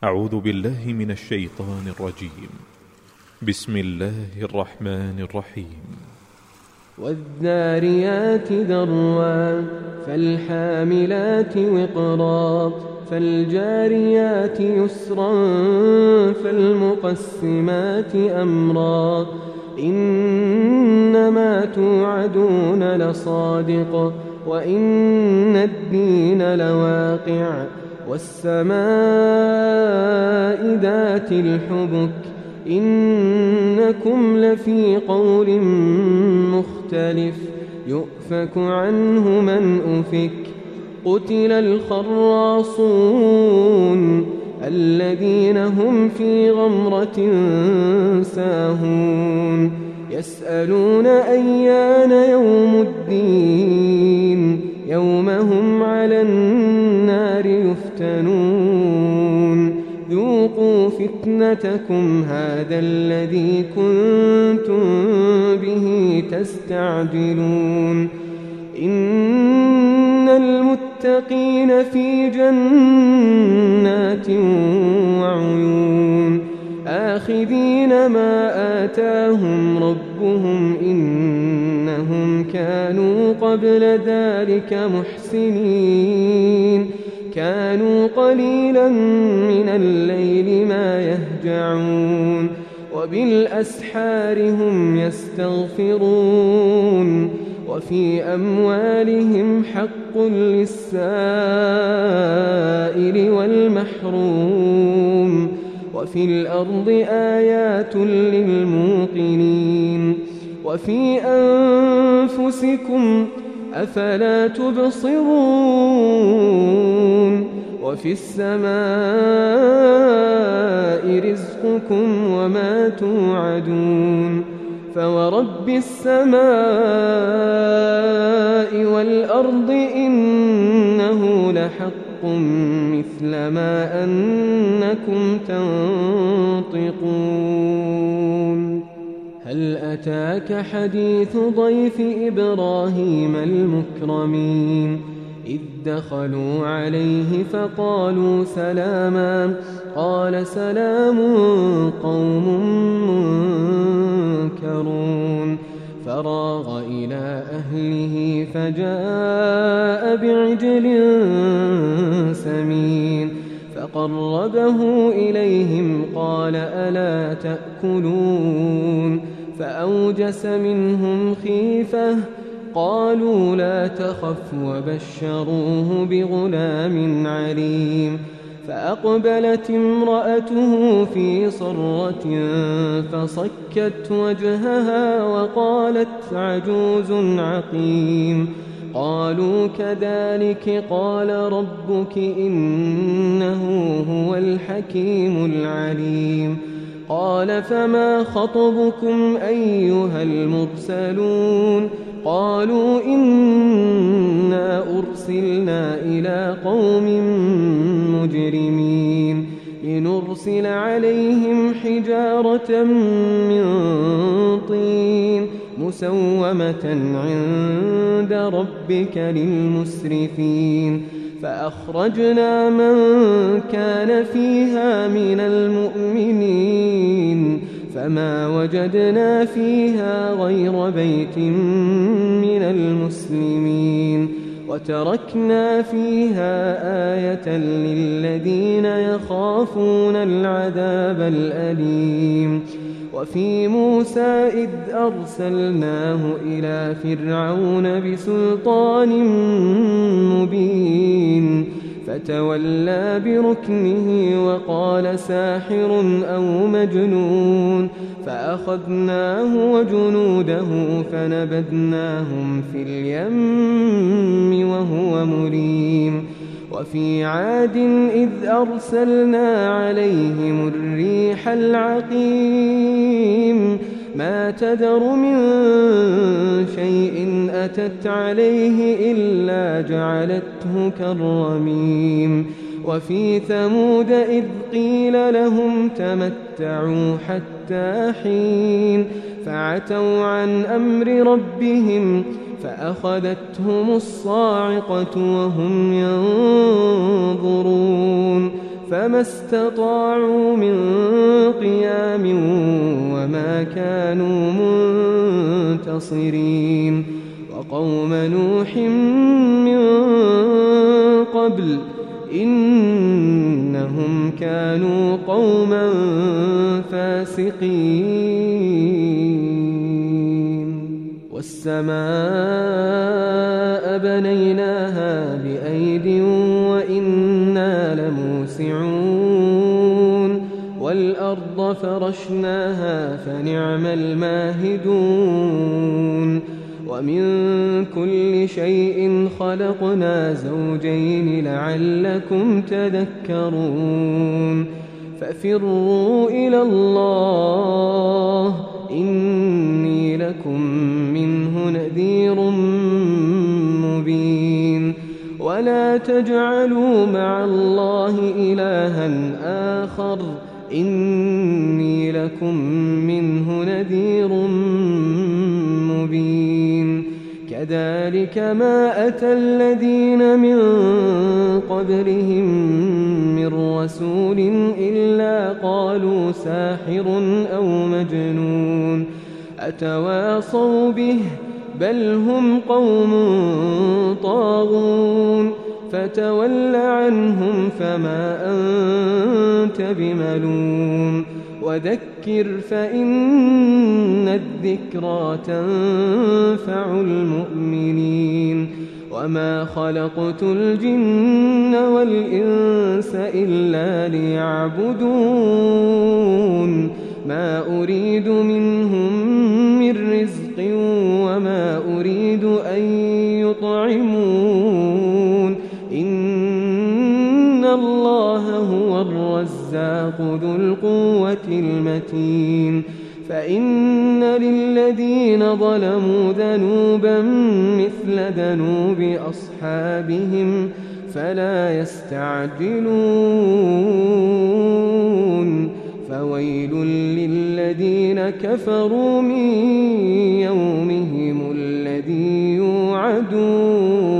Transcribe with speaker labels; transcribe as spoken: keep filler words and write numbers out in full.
Speaker 1: أعوذ بالله من الشيطان الرجيم. بسم الله الرحمن الرحيم.
Speaker 2: والذاريات ذروا فالحاملات وقرا فالجاريات يسرا فالمقسمات أمرا إنما توعدون لصادق وإن الدين لواقع والسماء ذات الحبك إنكم لفي قول مختلف يؤفك عنه من أفك قتل الخراصون الذين هم في غمرة ساهون يسألون أيان يوم الدين يوم هم على النار يفتنون ذوقوا فتنتكم هذا الذي كنتم به تستعجلون إن المتقين في جنات وعيون آخذين ما آتاهم ربهم إنهم كانوا قبل ذلك محسنين كانوا قليلا من الليل ما يهجعون وبالأسحار هم يستغفرون وفي أموالهم حق للسائل والمحروم وفي الأرض آيات للموقنين وفي أنفسكم أفلا تبصرون وفي السماء رزقكم وما توعدون فورب السماء والأرض إنه لحق مثل ما أنكم تنطقون هل أتاك حديث ضيف إبراهيم المكرمين إذ دخلوا عليه فقالوا سلاما قال سلام قوم منكرون فراغ إلى أهله فجاء بعجل سمين فقربه إليهم قال ألا تأكلون فأوجس منهم خيفة قالوا لا تخف وبشروه بغلام عليم فأقبلت امرأته في صرة فصكت وجهها وقالت عجوز عقيم قالوا كذلك قال ربك إنه هو الحكيم العليم قال فما خطبكم أيها المرسلون قالوا إنا أرسلنا إلى قوم مجرمين لنرسل عليهم حجارة من طين مسومة عند ربك للمسرفين فأخرجنا من كان فيها من المؤمنين فما وجدنا فيها غير بيت من المسلمين وتركنا فيها آية للذين يخافون العذاب الأليم وفي موسى إذ أرسلناه إلى فرعون بسلطان مبين فتولى بركنه وقال ساحر أو مجنون فأخذناه وجنوده فنبذناهم في اليم وهو مليم وفي عاد إذ أرسلنا عليهم الريح العقيم ما تذر من شيء أتت عليه إلا جعلته كالرميم وفي ثمود إذ قيل لهم تمتعوا حتى حين فعتوا عن أمر ربهم فأخذتهم الصاعقة وهم ينظرون فما استطاعوا من قيام وما كانوا منتصرين وقوم نوح من قبل إنهم كانوا قوما فاسقين والسماء بنيناها بأيد وإنا لموسعون والأرض فرشناها فنعم الماهدون ومن كل شيء خلقنا زوجين لعلكم تذكرون ففروا إلى الله إني لكم منه نذير مبين ولا تجعلوا مع الله إلها آخر إني لكم منه نذير مبين كذلك ما أتى الذين من قبلهم من رسول إلا قالوا ساحر أو مجنون أتواصوا به بل هم قوم طاغون فتول عنهم فما أنت بملوم وذكر فإن الذكرى تنفع المؤمنين وما خلقت الجن والإنس إلا ليعبدون ما أريد منهم من رزق وما أريد أن يطعمون إن الله هو الرزاق ذو القوة المتين فإن للذين ظلموا ذنوبا مثل ذنوب أصحابهم فلا يستعجلون فويل للذين كفروا من يومهم الذي يوعدون